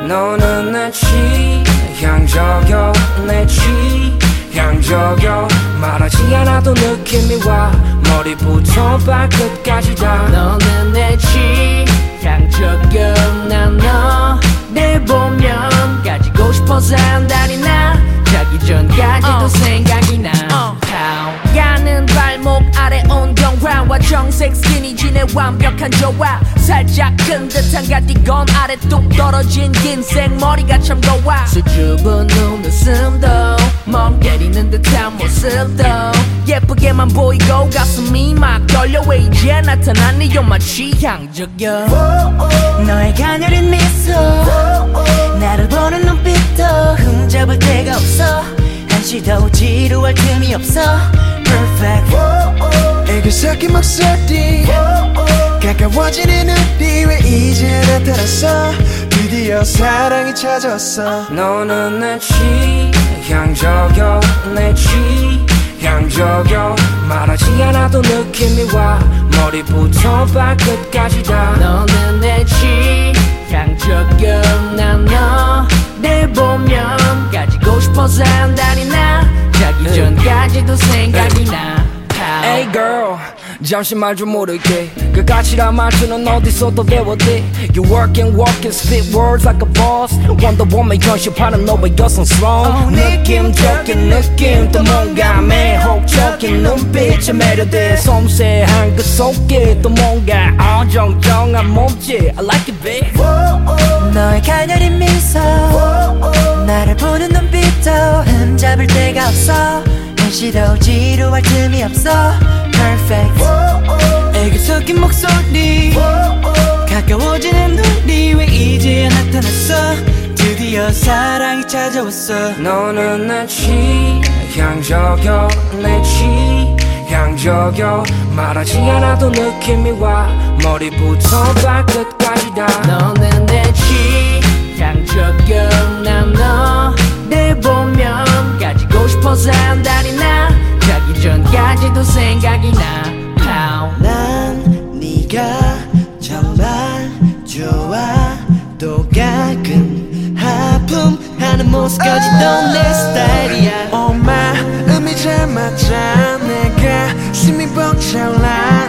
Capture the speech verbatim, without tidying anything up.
너는 내 취향저격 내 취향저격 말하지 않아도 느낌이 와 머리부터 발끝까지 다 너는 내 취향저격 난 너 내 보면 가지고 싶어서 한달이 나 자기 전까지도 uh. 생각이 나 uh. 가는 발목 아래 운동화와 정색 스키니진의 완벽한 조화 살짝 큰 듯한 가디건 아래 뚝 떨어진 긴 생머리가 참 고와 수줍은 눈웃음도 멍 때리는 듯한 모습도 예쁘게만 보이고 가슴이 막 떨려 왜 이제 나타났니 You're my 취향저격 너의 가녀린 미소 나를 보는 눈빛도 흠잡을 데가 없어 한시도 지루할 틈이 없어 Perfect 애교 섞인 목소리 가까워지는 우리 왜 이제 나타났어 드디어 사랑이 찾아왔어 너는 내 취향저격 내 취향저격 말하지 않아도 느낌이 와 머리부터 발끝까지 다 너는 내 취향저격 난 너 내 보면 가지고 싶어서 한달이 나 자기 전까지도 생각이 나 Hey girl 잠시 말 좀 모를게 그 가치란 말투는 어디서도 배웠대 You work and walk and spit words like a boss Wonder Woman 현실파는 너의 여성스러운 느낌적인 느낌 또 뭔가 매혹적인 눈빛에 매료돼 섬세한 그 속에 또 뭔가 어정쩡한 몸짓 I like it babe 너의 가녀린 미소 나를 보는 눈빛도 흠잡을 데가 없어 한시도 지루할 틈이 없어 Perfect 애교 섞인 목소리 가까워지는 우리 왜 이제야 나타났어 드디어 사랑이 찾아왔어 너는 내 취향저격 내 취향저격 말하지 않아도 느낌이 와 머리부터 발끝까지 다 너는 내 취향저격 난 너 내 보면 가지고 싶어서 한달이 나 자기 전까지도 생각이 나 난 네가 정말 좋아 또 가끔 하품하는 모습까지도 내 스타일이야 오 마음이 잘 맞아 내 가슴이 벅차올라